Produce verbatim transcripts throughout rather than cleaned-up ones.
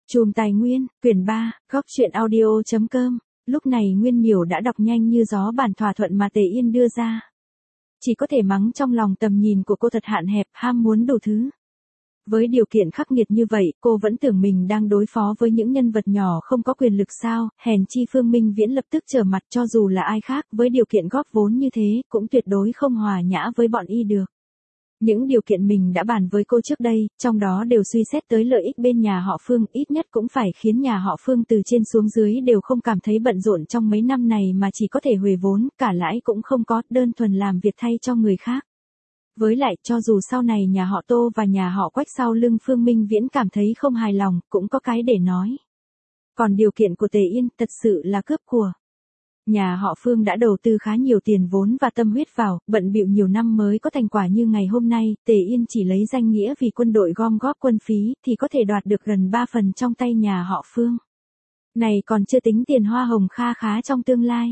Chùm Tài Nguyên, quyển ba, góc truyện audio.com. Lúc này Nguyên Miểu đã đọc nhanh như gió bản thỏa thuận mà Tề Yên đưa ra. Chỉ có thể mắng trong lòng tầm nhìn của cô thật hạn hẹp, ham muốn đủ thứ. Với điều kiện khắc nghiệt như vậy, cô vẫn tưởng mình đang đối phó với những nhân vật nhỏ không có quyền lực sao, hèn chi Phương Minh Viễn lập tức trở mặt, cho dù là ai khác với điều kiện góp vốn như thế, cũng tuyệt đối không hòa nhã với bọn y được. Những điều kiện mình đã bàn với cô trước đây, trong đó đều suy xét tới lợi ích bên nhà họ Phương, ít nhất cũng phải khiến nhà họ Phương từ trên xuống dưới đều không cảm thấy bận rộn trong mấy năm này mà chỉ có thể huề vốn, cả lãi cũng không có, đơn thuần làm việc thay cho người khác. Với lại, cho dù sau này nhà họ Tô và nhà họ Quách sau lưng Phương Minh Viễn cảm thấy không hài lòng, cũng có cái để nói. Còn điều kiện của Tề Yên, thật sự là cướp của. Nhà họ Phương đã đầu tư khá nhiều tiền vốn và tâm huyết vào, bận bịu nhiều năm mới có thành quả như ngày hôm nay, Tề Yên chỉ lấy danh nghĩa vì quân đội gom góp quân phí, thì có thể đoạt được gần ba phần trong tay nhà họ Phương. Này còn chưa tính tiền hoa hồng kha khá trong tương lai.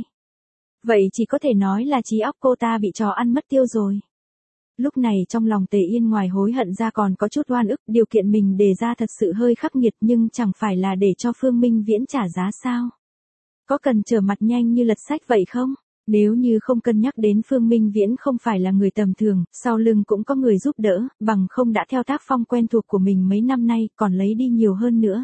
Vậy chỉ có thể nói là trí óc cô ta bị trò ăn mất tiêu rồi. Lúc này trong lòng Tề Yên ngoài hối hận ra còn có chút oan ức, điều kiện mình đề ra thật sự hơi khắc nghiệt nhưng chẳng phải là để cho Phương Minh Viễn trả giá sao? Có cần trở mặt nhanh như lật sách vậy không? Nếu như không cân nhắc đến Phương Minh Viễn không phải là người tầm thường, sau lưng cũng có người giúp đỡ, bằng không đã theo tác phong quen thuộc của mình mấy năm nay, còn lấy đi nhiều hơn nữa.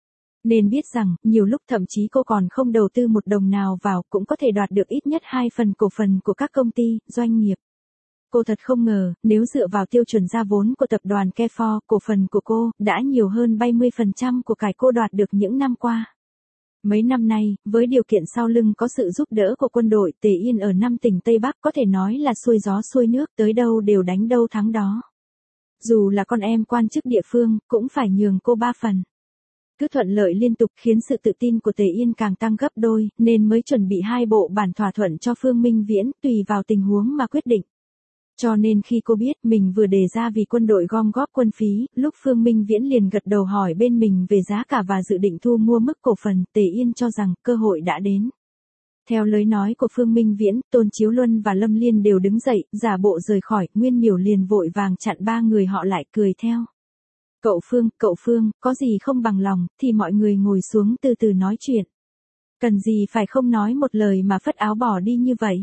Nên biết rằng, nhiều lúc thậm chí cô còn không đầu tư một đồng nào vào, cũng có thể đoạt được ít nhất hai phần cổ phần của các công ty, doanh nghiệp. Cô thật không ngờ, nếu dựa vào tiêu chuẩn ra vốn của tập đoàn Kefor, cổ phần của cô, đã nhiều hơn bảy mươi phần trăm của cải cô đoạt được những năm qua. Mấy năm nay, với điều kiện sau lưng có sự giúp đỡ của quân đội, Tề Yên ở năm tỉnh Tây Bắc có thể nói là xuôi gió xuôi nước, tới đâu đều đánh đâu thắng đó. Dù là con em quan chức địa phương, cũng phải nhường cô ba phần. Cứ thuận lợi liên tục khiến sự tự tin của Tề Yên càng tăng gấp đôi, nên mới chuẩn bị hai bộ bản thỏa thuận cho Phương Minh Viễn, tùy vào tình huống mà quyết định. Cho nên khi cô biết mình vừa đề ra vì quân đội gom góp quân phí, lúc Phương Minh Viễn liền gật đầu hỏi bên mình về giá cả và dự định thu mua mức cổ phần, Tề Yên cho rằng cơ hội đã đến. Theo lời nói của Phương Minh Viễn, Tôn Chiếu Luân và Lâm Liên đều đứng dậy, giả bộ rời khỏi, Nguyên Miểu liền vội vàng chặn ba người họ lại cười theo. Cậu Phương, cậu Phương, có gì không bằng lòng, thì mọi người ngồi xuống từ từ nói chuyện. Cần gì phải không nói một lời mà phất áo bỏ đi như vậy.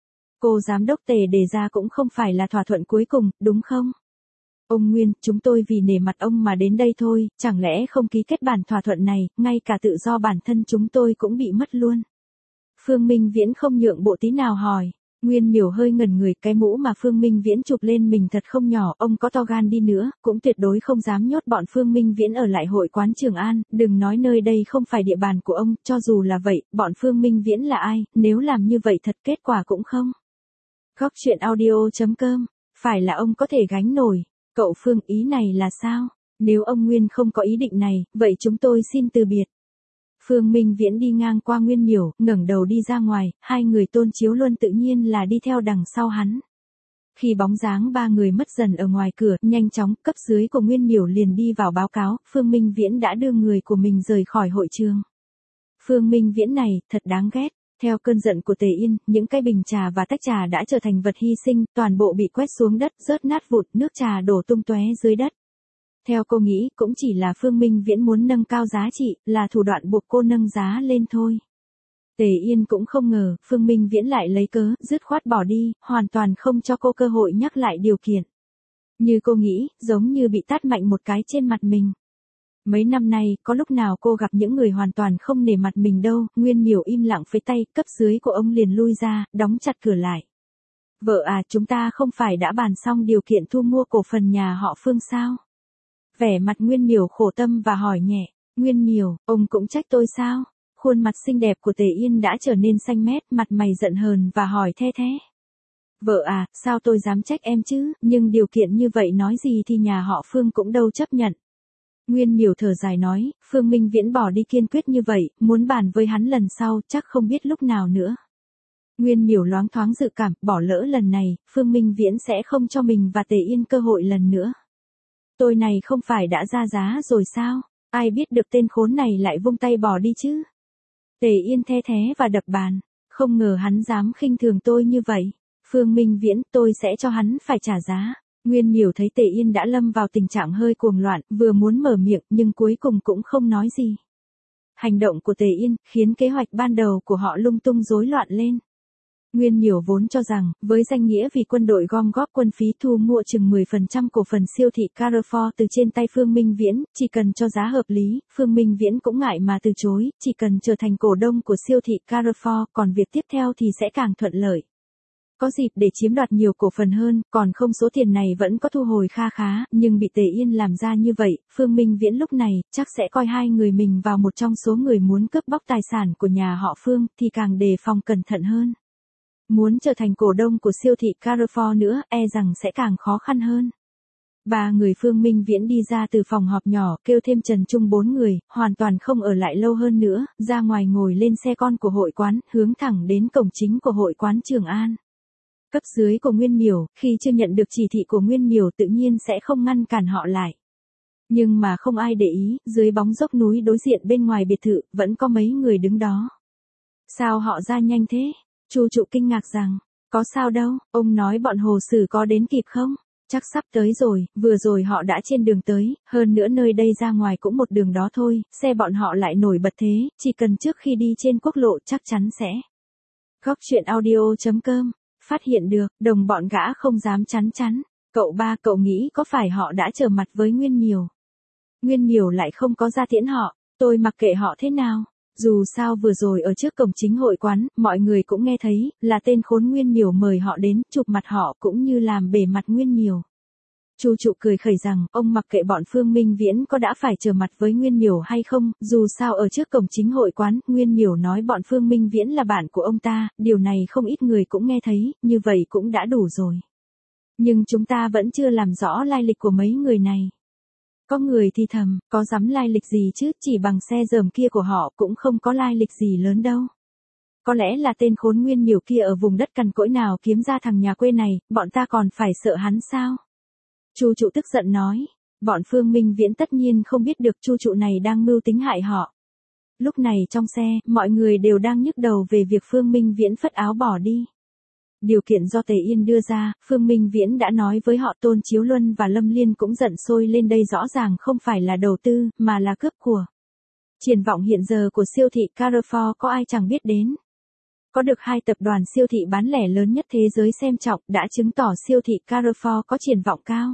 Cô giám đốc Tề đề ra cũng không phải là thỏa thuận cuối cùng, đúng không? Ông Nguyên, chúng tôi vì nể mặt ông mà đến đây thôi, chẳng lẽ không ký kết bản thỏa thuận này, ngay cả tự do bản thân chúng tôi cũng bị mất luôn. Phương Minh Viễn không nhượng bộ tí nào hỏi. Nguyên Miểu hơi ngẩn người, cái mũ mà Phương Minh Viễn chụp lên mình thật không nhỏ, ông có to gan đi nữa, cũng tuyệt đối không dám nhốt bọn Phương Minh Viễn ở lại hội quán Trường An, đừng nói nơi đây không phải địa bàn của ông, cho dù là vậy, bọn Phương Minh Viễn là ai, nếu làm như vậy thật kết quả cũng không. Góc truyện audio.com, phải là ông có thể gánh nổi. Cậu Phương, ý này là sao? Nếu ông Nguyên không có ý định này, vậy chúng tôi xin từ biệt. Phương Minh Viễn đi ngang qua Nguyên Miểu, ngẩng đầu đi ra ngoài, hai người Tôn Chiếu Luân tự nhiên là đi theo đằng sau hắn. Khi bóng dáng ba người mất dần ở ngoài cửa, nhanh chóng, cấp dưới của Nguyên Miểu liền đi vào báo cáo, Phương Minh Viễn đã đưa người của mình rời khỏi hội trường. Phương Minh Viễn này, thật đáng ghét. Theo cơn giận của Tề Yên, những cái bình trà và tách trà đã trở thành vật hy sinh, toàn bộ bị quét xuống đất, rớt nát vụn, nước trà đổ tung tóe dưới đất. Theo cô nghĩ, cũng chỉ là Phương Minh Viễn muốn nâng cao giá trị, là thủ đoạn buộc cô nâng giá lên thôi. Tề Yên cũng không ngờ, Phương Minh Viễn lại lấy cớ, dứt khoát bỏ đi, hoàn toàn không cho cô cơ hội nhắc lại điều kiện. Như cô nghĩ, giống như bị tát mạnh một cái trên mặt mình. Mấy năm nay, có lúc nào cô gặp những người hoàn toàn không nể mặt mình đâu, Nguyên Miểu im lặng với tay, cấp dưới của ông liền lui ra, đóng chặt cửa lại. Vợ à, chúng ta không phải đã bàn xong điều kiện thu mua cổ phần nhà họ Phương sao? Vẻ mặt Nguyên Miểu khổ tâm và hỏi nhẹ, Nguyên Miểu, ông cũng trách tôi sao? Khuôn mặt xinh đẹp của Tề Yên đã trở nên xanh mét, mặt mày giận hờn và hỏi the thế. Vợ à, sao tôi dám trách em chứ, nhưng điều kiện như vậy nói gì thì nhà họ Phương cũng đâu chấp nhận. Nguyên Miểu thở dài nói, Phương Minh Viễn bỏ đi kiên quyết như vậy, muốn bàn với hắn lần sau, chắc không biết lúc nào nữa. Nguyên Miểu loáng thoáng dự cảm, bỏ lỡ lần này, Phương Minh Viễn sẽ không cho mình và Tề Yên cơ hội lần nữa. Tôi này không phải đã ra giá rồi sao, ai biết được tên khốn này lại vung tay bỏ đi chứ. Tề Yên the thé và đập bàn, không ngờ hắn dám khinh thường tôi như vậy. Phương Minh Viễn, tôi sẽ cho hắn phải trả giá. Nguyên Miểu thấy Tề Yên đã lâm vào tình trạng hơi cuồng loạn, vừa muốn mở miệng nhưng cuối cùng cũng không nói gì. Hành động của Tề Yên khiến kế hoạch ban đầu của họ lung tung rối loạn lên. Nguyên Miểu vốn cho rằng, với danh nghĩa vì quân đội gom góp quân phí thu mua chừng mười phần trăm cổ phần siêu thị Carrefour từ trên tay Phương Minh Viễn, chỉ cần cho giá hợp lý, Phương Minh Viễn cũng ngại mà từ chối, chỉ cần trở thành cổ đông của siêu thị Carrefour, còn việc tiếp theo thì sẽ càng thuận lợi. Có dịp để chiếm đoạt nhiều cổ phần hơn, còn không số tiền này vẫn có thu hồi kha khá, nhưng bị Tề Yên làm ra như vậy, Phương Minh Viễn lúc này, chắc sẽ coi hai người mình vào một trong số người muốn cướp bóc tài sản của nhà họ Phương, thì càng đề phòng cẩn thận hơn. Muốn trở thành cổ đông của siêu thị Carrefour nữa, e rằng sẽ càng khó khăn hơn. Ba người Phương Minh Viễn đi ra từ phòng họp nhỏ, kêu thêm Trần Trung bốn người, hoàn toàn không ở lại lâu hơn nữa, ra ngoài ngồi lên xe con của hội quán, hướng thẳng đến cổng chính của hội quán Trường An. Cấp dưới của Nguyên Miểu, khi chưa nhận được chỉ thị của Nguyên Miểu tự nhiên sẽ không ngăn cản họ lại. Nhưng mà không ai để ý, dưới bóng dốc núi đối diện bên ngoài biệt thự, vẫn có mấy người đứng đó. Sao họ ra nhanh thế? Chu Trụ kinh ngạc rằng, có sao đâu, ông nói bọn Hồ Sử có đến kịp không? Chắc sắp tới rồi, vừa rồi họ đã trên đường tới, hơn nữa nơi đây ra ngoài cũng một đường đó thôi, xe bọn họ lại nổi bật thế, chỉ cần trước khi đi trên quốc lộ chắc chắn sẽ. Góc chuyện audio chấm com, phát hiện được, đồng bọn gã không dám chắn chắn. Cậu ba cậu nghĩ có phải họ đã trở mặt với Nguyên Miểu? Nguyên Miểu lại không có ra tiễn họ, tôi mặc kệ họ thế nào. Dù sao vừa rồi ở trước cổng chính hội quán, mọi người cũng nghe thấy, là tên khốn Nguyên Miểu mời họ đến, chụp mặt họ cũng như làm bể mặt Nguyên Miểu. Chu Trụ cười khẩy rằng, ông mặc kệ bọn Phương Minh Viễn có đã phải trở mặt với Nguyên Miểu hay không, dù sao ở trước cổng chính hội quán, Nguyên Miểu nói bọn Phương Minh Viễn là bạn của ông ta, điều này không ít người cũng nghe thấy, như vậy cũng đã đủ rồi. Nhưng chúng ta vẫn chưa làm rõ lai lịch của mấy người này. Có người thì thầm, có dám lai lịch gì chứ, chỉ bằng xe dởm kia của họ cũng không có lai lịch gì lớn đâu. Có lẽ là tên khốn Nguyên Miểu kia ở vùng đất cằn cỗi nào kiếm ra thằng nhà quê này, bọn ta còn phải sợ hắn sao? Chu Trụ tức giận nói, bọn Phương Minh Viễn tất nhiên không biết được Chu Trụ này đang mưu tính hại họ. Lúc này trong xe, mọi người đều đang nhức đầu về việc Phương Minh Viễn phất áo bỏ đi. Điều kiện do Tề Yên đưa ra, Phương Minh Viễn đã nói với họ. Tôn Chiếu Luân và Lâm Liên cũng giận sôi lên, đây rõ ràng không phải là đầu tư, mà là cướp của. Triển vọng hiện giờ của siêu thị Carrefour có ai chẳng biết đến. Có được hai tập đoàn siêu thị bán lẻ lớn nhất thế giới xem trọng đã chứng tỏ siêu thị Carrefour có triển vọng cao.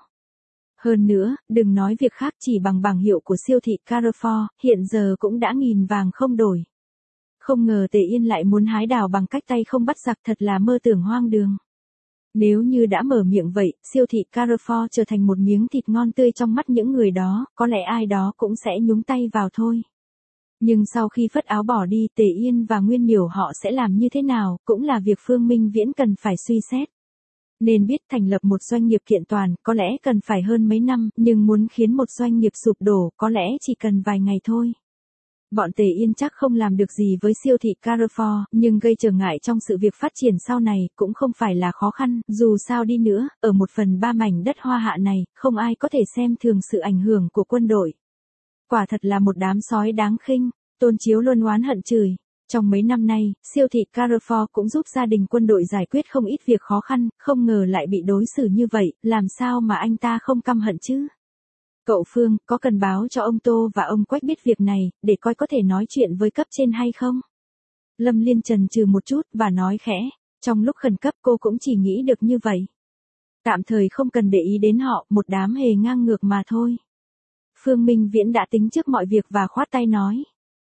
Hơn nữa, đừng nói việc khác, chỉ bằng bảng hiệu của siêu thị Carrefour, hiện giờ cũng đã nghìn vàng không đổi. Không ngờ Tề Yên lại muốn hái đào bằng cách tay không bắt giặc, thật là mơ tưởng hoang đường. Nếu như đã mở miệng vậy, siêu thị Carrefour trở thành một miếng thịt ngon tươi trong mắt những người đó, có lẽ ai đó cũng sẽ nhúng tay vào thôi. Nhưng sau khi phất áo bỏ đi, Tề Yên và Nguyên Miểu họ sẽ làm như thế nào, cũng là việc Phương Minh Viễn cần phải suy xét. Nên biết thành lập một doanh nghiệp kiện toàn, có lẽ cần phải hơn mấy năm, nhưng muốn khiến một doanh nghiệp sụp đổ, có lẽ chỉ cần vài ngày thôi. Bọn Tề Yên chắc không làm được gì với siêu thị Carrefour, nhưng gây trở ngại trong sự việc phát triển sau này, cũng không phải là khó khăn, dù sao đi nữa, ở một phần ba mảnh đất Hoa Hạ này, không ai có thể xem thường sự ảnh hưởng của quân đội. Quả thật là một đám sói đáng khinh, Tôn Chiếu Luân oán hận chửi. Trong mấy năm nay, siêu thị Carrefour cũng giúp gia đình quân đội giải quyết không ít việc khó khăn, không ngờ lại bị đối xử như vậy, làm sao mà anh ta không căm hận chứ? Cậu Phương, có cần báo cho ông Tô và ông Quách biết việc này, để coi có thể nói chuyện với cấp trên hay không? Lâm Liên chần chừ một chút, và nói khẽ, trong lúc khẩn cấp cô cũng chỉ nghĩ được như vậy. Tạm thời không cần để ý đến họ, một đám hề ngang ngược mà thôi. Phương Minh Viễn đã tính trước mọi việc và khoát tay nói.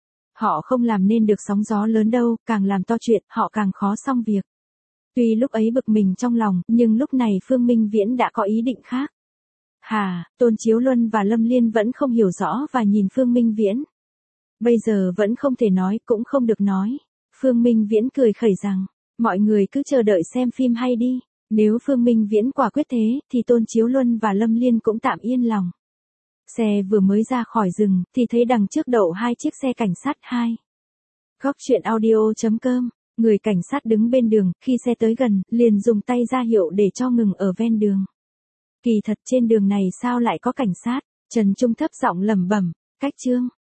Họ không làm nên được sóng gió lớn đâu, càng làm to chuyện, họ càng khó xong việc. Tuy lúc ấy bực mình trong lòng, nhưng lúc này Phương Minh Viễn đã có ý định khác. Hà, Tôn Chiếu Luân và Lâm Liên vẫn không hiểu rõ và nhìn Phương Minh Viễn. Bây giờ vẫn không thể nói, cũng không được nói. Phương Minh Viễn cười khẩy rằng, mọi người cứ chờ đợi xem phim hay đi. Nếu Phương Minh Viễn quả quyết thế, thì Tôn Chiếu Luân và Lâm Liên cũng tạm yên lòng. Xe vừa mới ra khỏi rừng, thì thấy đằng trước đậu hai chiếc xe cảnh sát hai. Góc chuyện audio chấm com, người cảnh sát đứng bên đường, khi xe tới gần, liền dùng tay ra hiệu để cho ngừng ở ven đường. Kỳ thật trên đường này sao lại có cảnh sát? Trần Trung thấp giọng lẩm bẩm, cách chương.